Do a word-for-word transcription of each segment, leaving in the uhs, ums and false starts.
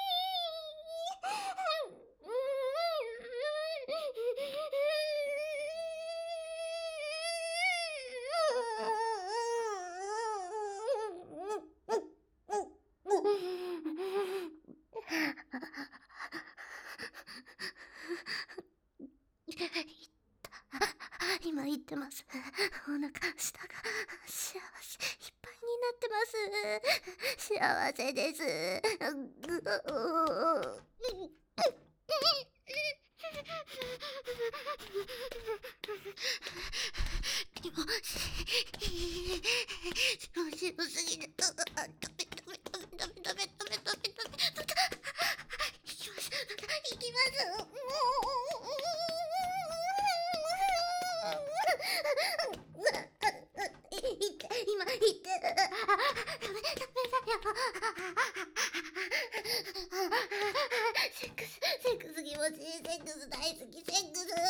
今言ってます。お腹、下が幸せいっぱいになってます。幸せです。気持ちいい。気持ちよすぎる。ダメダメダメダメダメダメダメダメダメ。行きます。行きます。今言ってダメダメだよ。セックスセックス気持ちいい。セックス大好き。セックス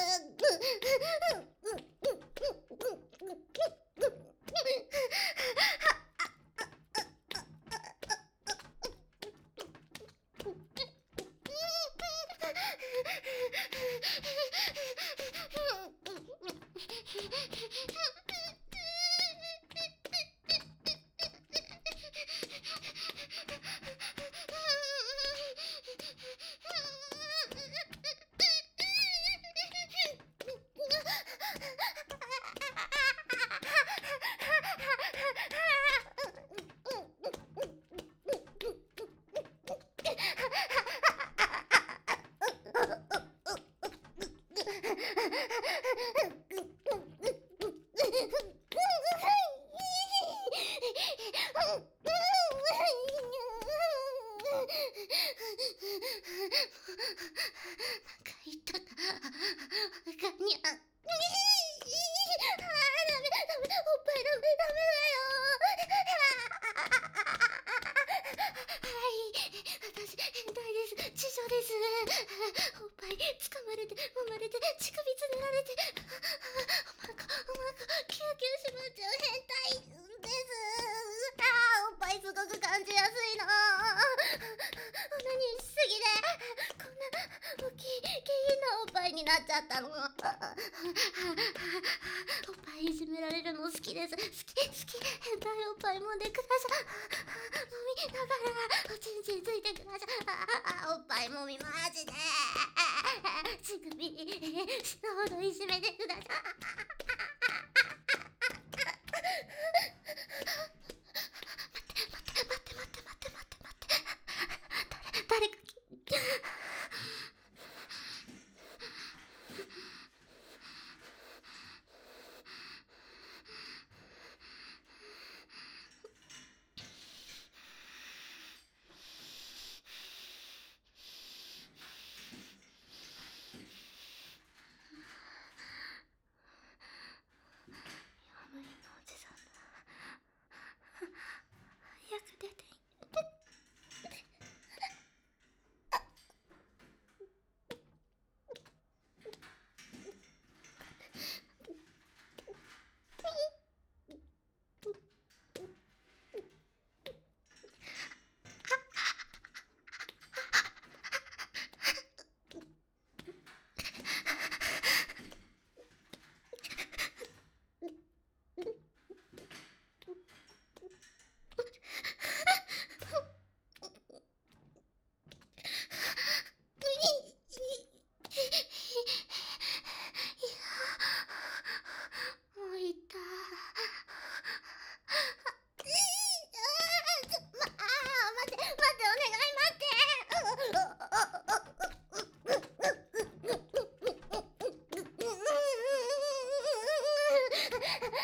おっぱい掴まれて揉まれて乳首つねられておまかおまかキューキューしまっちゃう変態です。あーおっぱいすごく感じやすいの。何しすぎでこんな大きい下品なおっぱいになっちゃったの。おっぱいいじめられるの好きです。好き好き。変態おっぱい揉んでください。揉みながらおちんちんついてください。あおっぱい揉みマジで乳首死ぬほどいじめてください。待って待って待って待って待って待って誰誰か山のおじさんだ。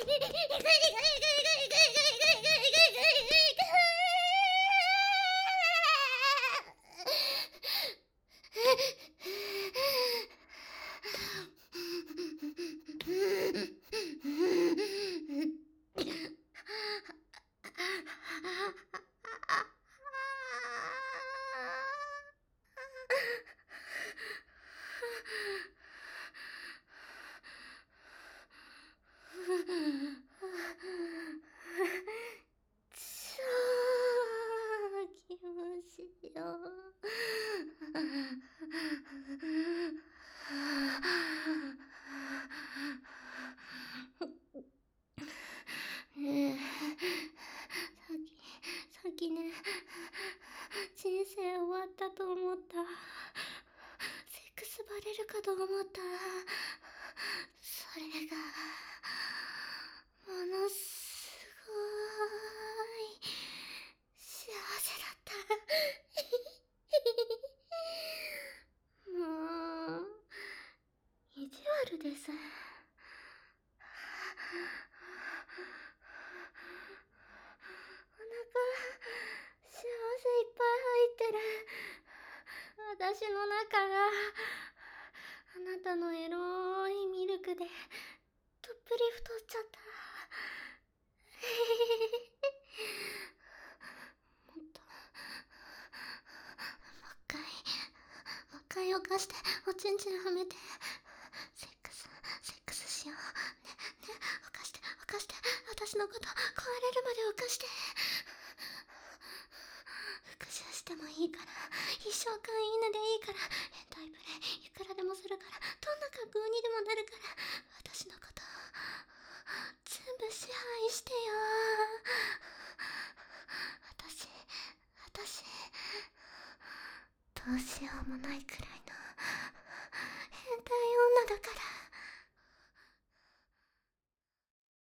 気持ちいいよ。ねえ、さっき、さっきね、人生終わったと思った。セックスバレるかと思った。それが、ものすごい、幸せだった。もう、意地悪です。お腹、幸せいっぱい入ってる。私の中が、あなたのエロいミルクで、とっぷり太っちゃった。もっと、もう一回、もう一回犯して、おちんちんはめて、セックス、セックスしよう。ね、ね、犯して、犯して、私のこと壊れるまで犯して。復讐してもいいから、一生飼い犬でいいから、変態プレイいくらでもするから、どんな格好にでもなるから、私のこと全部支配してよ。私、私、どうしようもないくらいの変態女だから。